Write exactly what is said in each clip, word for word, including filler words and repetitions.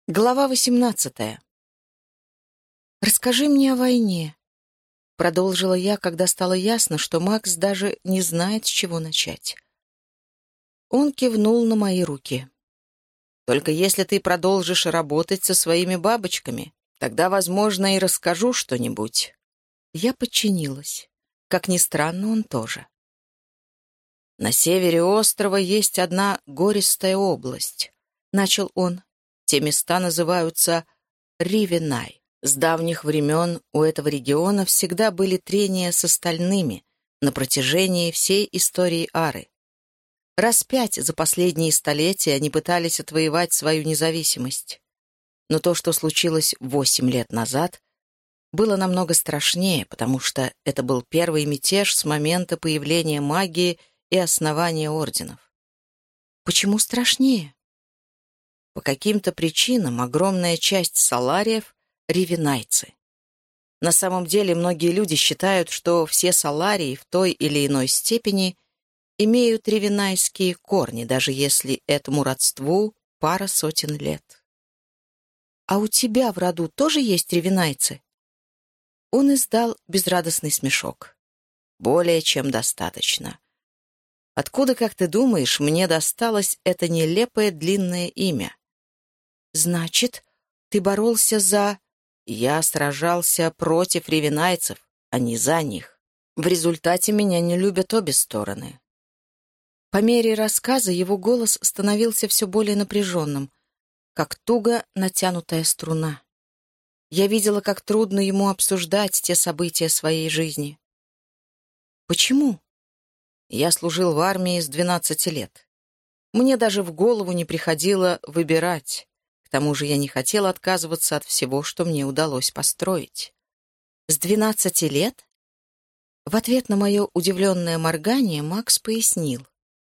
Глава восемнадцатая. «Расскажи мне о войне», — продолжила я, когда стало ясно, что Макс даже не знает, с чего начать. Он кивнул на мои руки. «Только если ты продолжишь работать со своими бабочками, тогда, возможно, и расскажу что-нибудь». Я подчинилась. Как ни странно, он тоже. «На севере острова есть одна гористая область», — начал он. Те места называются Ривенай. С давних времен у этого региона всегда были трения с остальными на протяжении всей истории Ары. Раз пять за последние столетия они пытались отвоевать свою независимость. Но то, что случилось восемь лет назад, было намного страшнее, потому что это был первый мятеж с момента появления магии и основания орденов. Почему страшнее? По каким-то причинам огромная часть салариев — ривенайцы. На самом деле многие люди считают, что все саларии в той или иной степени имеют ривенайские корни, даже если этому родству пара сотен лет. «А у тебя в роду тоже есть ривенайцы?» Он издал безрадостный смешок. «Более чем достаточно. Откуда, как ты думаешь, мне досталось это нелепое длинное имя?» «Значит, ты боролся за...» «Я сражался против ривенайцев, а не за них. В результате меня не любят обе стороны». По мере рассказа его голос становился все более напряженным, как туго натянутая струна. Я видела, как трудно ему обсуждать те события своей жизни. «Почему?» Я служил в армии с двенадцати лет. Мне даже в голову не приходило выбирать. К тому же я не хотел отказываться от всего, что мне удалось построить. «С двенадцати лет?» В ответ на мое удивленное моргание Макс пояснил.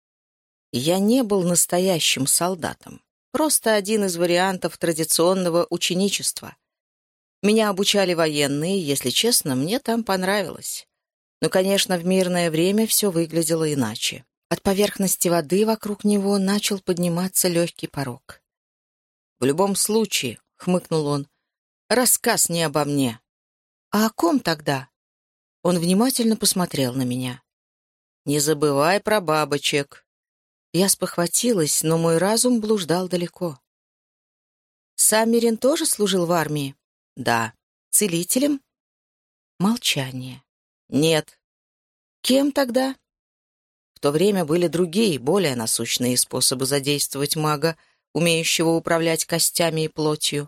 «Я не был настоящим солдатом, просто один из вариантов традиционного ученичества. Меня обучали военные, если честно, мне там понравилось. Но, конечно, в мирное время все выглядело иначе. От поверхности воды вокруг него начал подниматься легкий порог. «В любом случае», — хмыкнул он, — «рассказ не обо мне». «А о ком тогда?» Он внимательно посмотрел на меня. «Не забывай про бабочек». Я спохватилась, но мой разум блуждал далеко. «Саммерин тоже служил в армии?» «Да». «Целителем?» Молчание. «Нет». «Кем тогда?» В то время были другие, более насущные способы задействовать мага, умеющего управлять костями и плотью.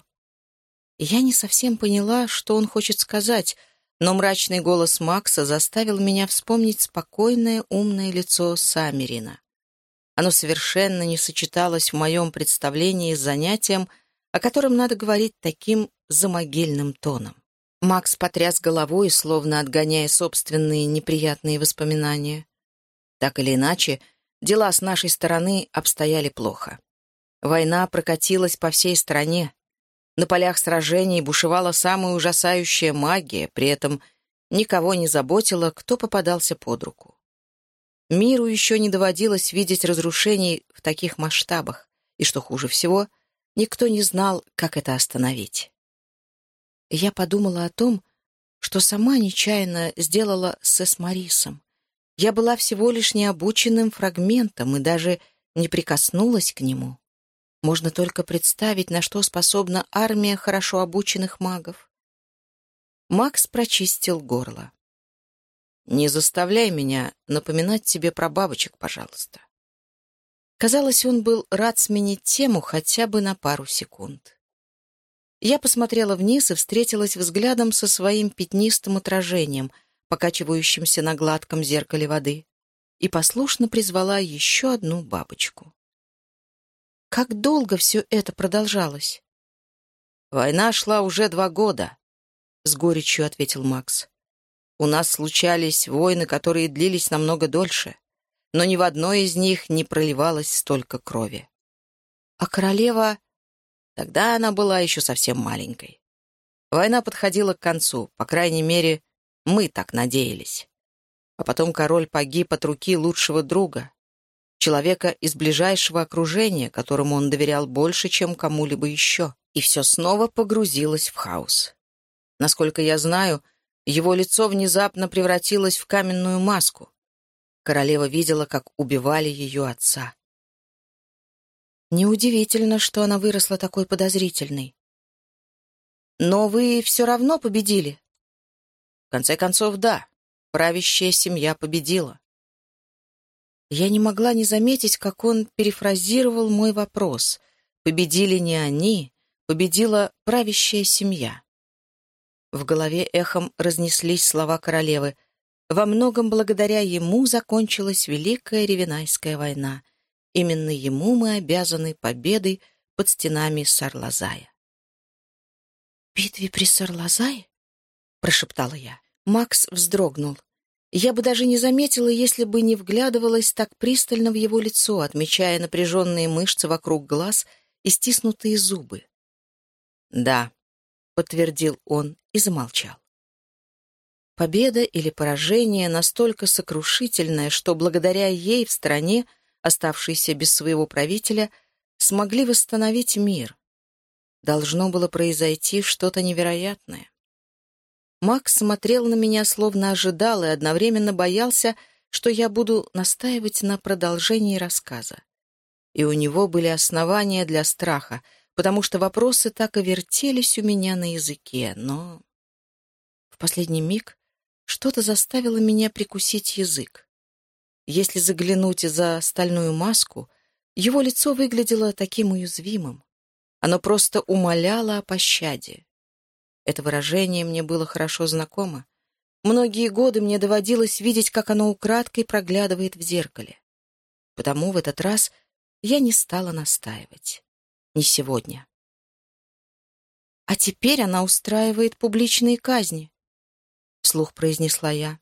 Я не совсем поняла, что он хочет сказать, но мрачный голос Макса заставил меня вспомнить спокойное, умное лицо Саммерина. Оно совершенно не сочеталось в моем представлении с занятием, о котором надо говорить таким замогильным тоном. Макс потряс головой, словно отгоняя собственные неприятные воспоминания. Так или иначе, дела с нашей стороны обстояли плохо. Война прокатилась по всей стране. На полях сражений бушевала самая ужасающая магия, при этом никого не заботило, кто попадался под руку. Миру еще не доводилось видеть разрушений в таких масштабах, и, что хуже всего, никто не знал, как это остановить. Я подумала о том, что сама нечаянно сделала с Эсмарисом. Я была всего лишь необученным фрагментом и даже не прикоснулась к нему. Можно только представить, на что способна армия хорошо обученных магов. Макс прочистил горло. «Не заставляй меня напоминать тебе про бабочек, пожалуйста». Казалось, он был рад сменить тему хотя бы на пару секунд. Я посмотрела вниз и встретилась взглядом со своим пятнистым отражением, покачивающимся на гладком зеркале воды, и послушно призвала еще одну бабочку. Как долго все это продолжалось? «Война шла уже два года», — с горечью ответил Макс. «У нас случались войны, которые длились намного дольше, но ни в одной из них не проливалось столько крови. А королева... Тогда она была еще совсем маленькой. Война подходила к концу, по крайней мере, мы так надеялись. А потом король погиб от руки лучшего друга, человека из ближайшего окружения, которому он доверял больше, чем кому-либо еще. и все снова погрузилось в хаос. Насколько я знаю, его лицо внезапно превратилось в каменную маску. Королева видела, как убивали ее отца. Неудивительно, что она выросла такой подозрительной. Но вы все равно победили. В конце концов, да, правящая семья победила. Я не могла не заметить, как он перефразировал мой вопрос. Победили не они, победила правящая семья. В голове эхом разнеслись слова королевы. Во многом благодаря ему закончилась Великая Ревенайская война. Именно ему мы обязаны победой под стенами Сарлазая. «В битве при Сарлазае?» — прошептала я. Макс вздрогнул. Я бы даже не заметила, если бы не вглядывалась так пристально в его лицо, отмечая напряженные мышцы вокруг глаз и стиснутые зубы. «Да», — подтвердил он и замолчал. Победа или поражение настолько сокрушительное, что благодаря ей в стране, оставшейся без своего правителя, смогли восстановить мир. Должно было произойти что-то невероятное. Макс смотрел на меня, словно ожидал, и одновременно боялся, что я буду настаивать на продолжении рассказа. И у него были основания для страха, потому что вопросы так и вертелись у меня на языке, но... В последний миг что-то заставило меня прикусить язык. Если заглянуть за стальную маску, его лицо выглядело таким уязвимым. Оно просто умоляло о пощаде. Это выражение мне было хорошо знакомо. Многие годы мне доводилось видеть, как оно украдкой проглядывает в зеркале. Потому в этот раз я не стала настаивать. Не сегодня. «А теперь она устраивает публичные казни», — вслух произнесла я.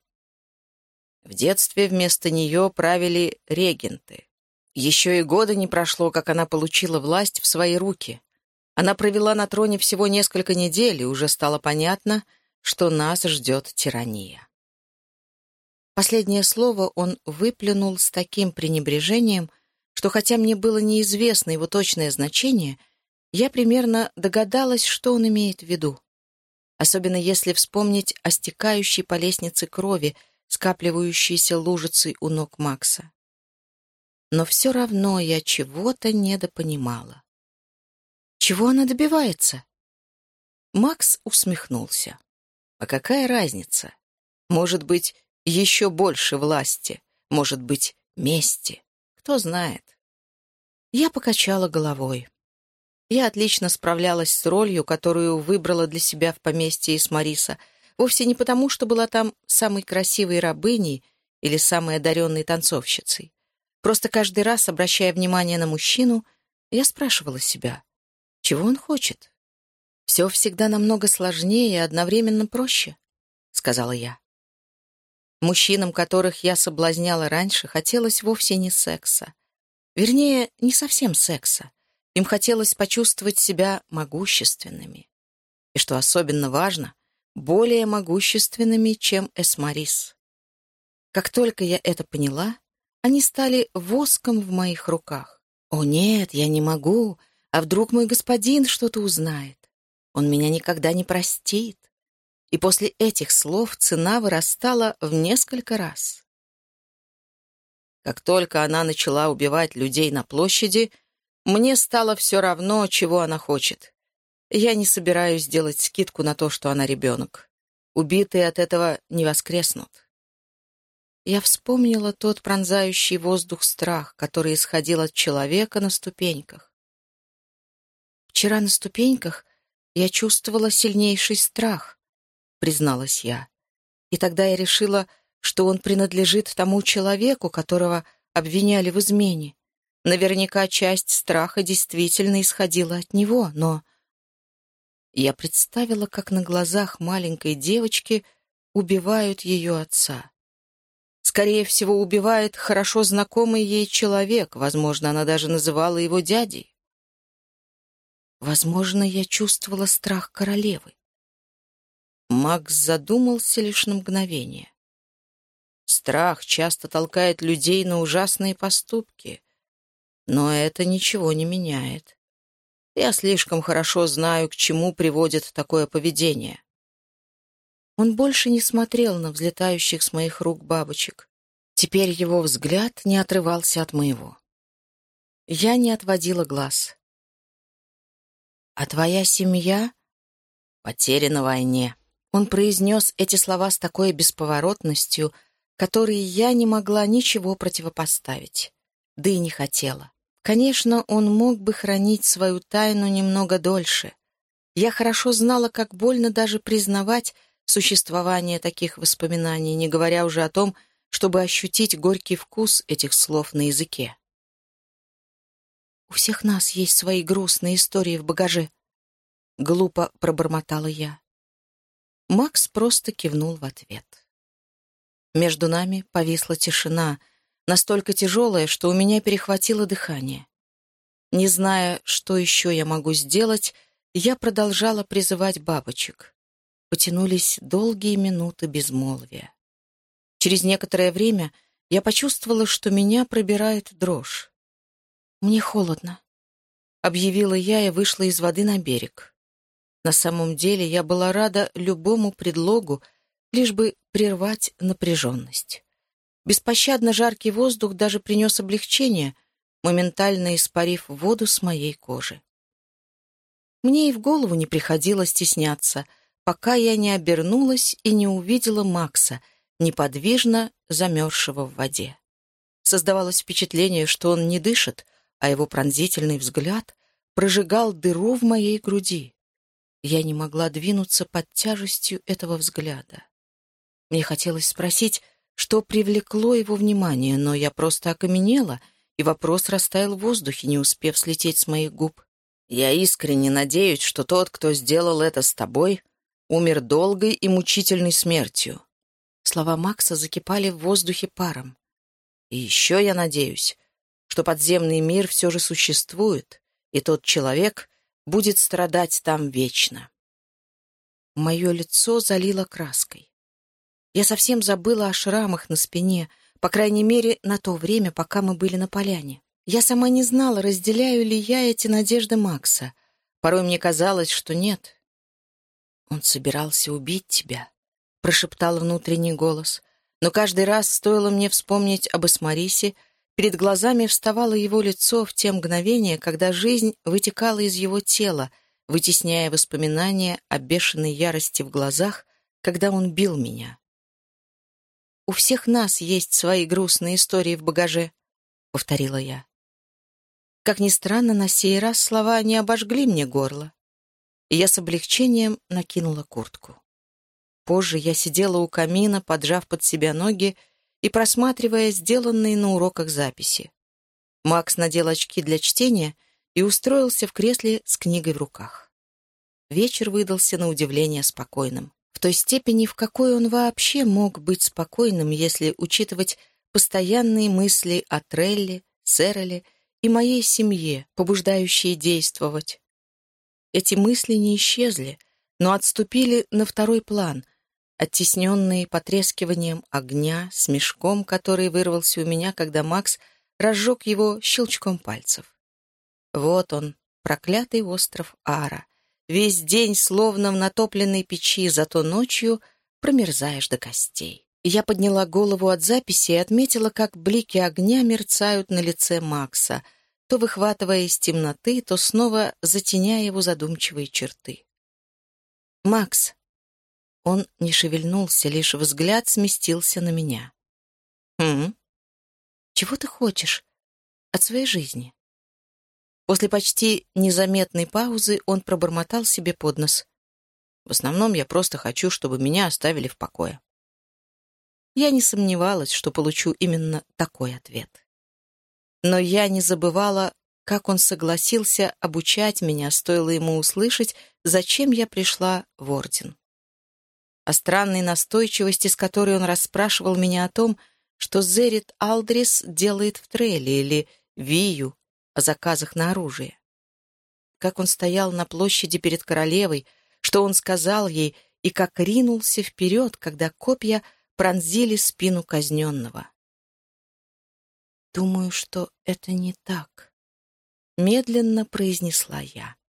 В детстве вместо нее правили регенты. Еще и года не прошло, как она получила власть в свои руки. Она провела на троне всего несколько недель, и уже стало понятно, что нас ждет тирания. Последнее слово он выплюнул с таким пренебрежением, что хотя мне было неизвестно его точное значение, я примерно догадалась, что он имеет в виду. Особенно если вспомнить о стекающей по лестнице крови, скапливающейся лужицей у ног Макса. Но все равно я чего-то недопонимала. Чего она добивается? Макс усмехнулся. А какая разница? Может быть, еще больше власти, может быть, мести. Кто знает. Я покачала головой. Я отлично справлялась с ролью, которую выбрала для себя в поместье Эсмариса, вовсе не потому, что была там самой красивой рабыней или самой одаренной танцовщицей. Просто каждый раз, обращая внимание на мужчину, я спрашивала себя, чего он хочет? «Все всегда намного сложнее и одновременно проще», — сказала я. Мужчинам, которых я соблазняла раньше, хотелось вовсе не секса. Вернее, не совсем секса. Им хотелось почувствовать себя могущественными. И, что особенно важно, более могущественными, чем Эсмарис. Как только я это поняла, они стали воском в моих руках. «О нет, я не могу, а вдруг мой господин что-то узнает? Он меня никогда не простит». И после этих слов цена вырастала в несколько раз. Как только она начала убивать людей на площади, мне стало все равно, чего она хочет. Я не собираюсь делать скидку на то, что она ребенок. Убитые от этого не воскреснут. Я вспомнила тот пронзающий воздух страх, который исходил от человека на ступеньках. Вчера на ступеньках я чувствовала сильнейший страх, призналась я. И тогда я решила, что он принадлежит тому человеку, которого обвиняли в измене. Наверняка часть страха действительно исходила от него, но... Я представила, как на глазах маленькой девочки убивают ее отца. Скорее всего, убивает хорошо знакомый ей человек, возможно, она даже называла его дядей. Возможно, я чувствовала страх королевы. Макс задумался лишь на мгновение. Страх часто толкает людей на ужасные поступки, но это ничего не меняет. Я слишком хорошо знаю, к чему приводит такое поведение». Он больше не смотрел на взлетающих с моих рук бабочек. Теперь его взгляд не отрывался от моего. Я не отводила глаз. «А твоя семья потеряна в войне». Он произнес эти слова с такой бесповоротностью, которой я не могла ничего противопоставить, да и не хотела. Конечно, он мог бы хранить свою тайну немного дольше. Я хорошо знала, как больно даже признавать существование таких воспоминаний, не говоря уже о том, чтобы ощутить горький вкус этих слов на языке. «У всех нас есть свои грустные истории в багаже», — глупо пробормотала я. Макс просто кивнул в ответ. Между нами повисла тишина, настолько тяжелая, что у меня перехватило дыхание. Не зная, что еще я могу сделать, я продолжала призывать бабочек. Потянулись долгие минуты безмолвия. Через некоторое время я почувствовала, что меня пробирает дрожь. «Мне холодно», — объявила я и вышла из воды на берег. На самом деле я была рада любому предлогу, лишь бы прервать напряженность. Беспощадно жаркий воздух даже принес облегчение, моментально испарив воду с моей кожи. Мне и в голову не приходило стесняться, пока я не обернулась и не увидела Макса, неподвижно замерзшего в воде. Создавалось впечатление, что он не дышит, а его пронзительный взгляд прожигал дыру в моей груди. Я не могла двинуться под тяжестью этого взгляда. Мне хотелось спросить, что привлекло его внимание, но я просто окаменела, и вопрос растаял в воздухе, не успев слететь с моих губ. «Я искренне надеюсь, что тот, кто сделал это с тобой, умер долгой и мучительной смертью». Слова Макса закипали в воздухе паром. «И еще я надеюсь, что подземный мир все же существует, и тот человек будет страдать там вечно». Мое лицо залило краской. Я совсем забыла о шрамах на спине, по крайней мере, на то время, пока мы были на поляне. Я сама не знала, разделяю ли я эти надежды Макса. Порой мне казалось, что нет. «Он собирался убить тебя», — прошептал внутренний голос. Но каждый раз, стоило мне вспомнить об Эсмарисе, перед глазами вставало его лицо в те мгновения, когда жизнь вытекала из его тела, вытесняя воспоминания о бешеной ярости в глазах, когда он бил меня. «У всех нас есть свои грустные истории в багаже», — повторила я. Как ни странно, на сей раз слова не обожгли мне горло, и я с облегчением накинула куртку. Позже я сидела у камина, поджав под себя ноги и просматривая сделанные на уроках записи. Макс надел очки для чтения и устроился в кресле с книгой в руках. Вечер выдался на удивление спокойным. В той степени, в какой он вообще мог быть спокойным, если учитывать постоянные мысли о Трелле, Сэроле и моей семье, побуждающие действовать. Эти мысли не исчезли, но отступили на второй план, оттесненные потрескиванием огня, смешком, который вырвался у меня, когда Макс разжег его щелчком пальцев. Вот он, проклятый остров Ара. Весь день словно в натопленной печи, зато ночью промерзаешь до костей. Я подняла голову от записи и отметила, как блики огня мерцают на лице Макса, то выхватывая из темноты, то снова затеняя его задумчивые черты. «Макс!» Он не шевельнулся, лишь взгляд сместился на меня. «Хм? Чего ты хочешь от своей жизни?» После почти незаметной паузы он пробормотал себе под нос. «В основном я просто хочу, чтобы меня оставили в покое». Я не сомневалась, что получу именно такой ответ. Но я не забывала, как он согласился обучать меня, стоило ему услышать, зачем я пришла в Орден. О странной настойчивости, с которой он расспрашивал меня о том, что Зеррит Алдрис делает в Трелле, или Вию, о заказах на оружие. Как он стоял на площади перед королевой, что он сказал ей, и как ринулся вперед, когда копья пронзили спину казненного. «Думаю, что это не так», — медленно произнесла я.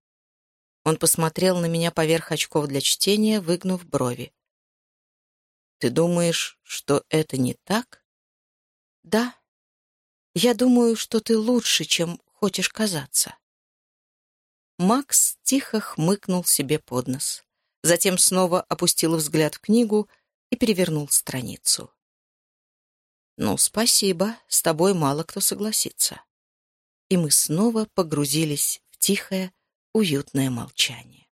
Он посмотрел на меня поверх очков для чтения, выгнув брови. «Ты думаешь, что это не так?» «Да. Я думаю, что ты лучше, чем хочешь казаться». Макс тихо хмыкнул себе под нос. Затем снова опустил взгляд в книгу и перевернул страницу. «Ну, спасибо, с тобой мало кто согласится». И мы снова погрузились в тихое, уютное молчание.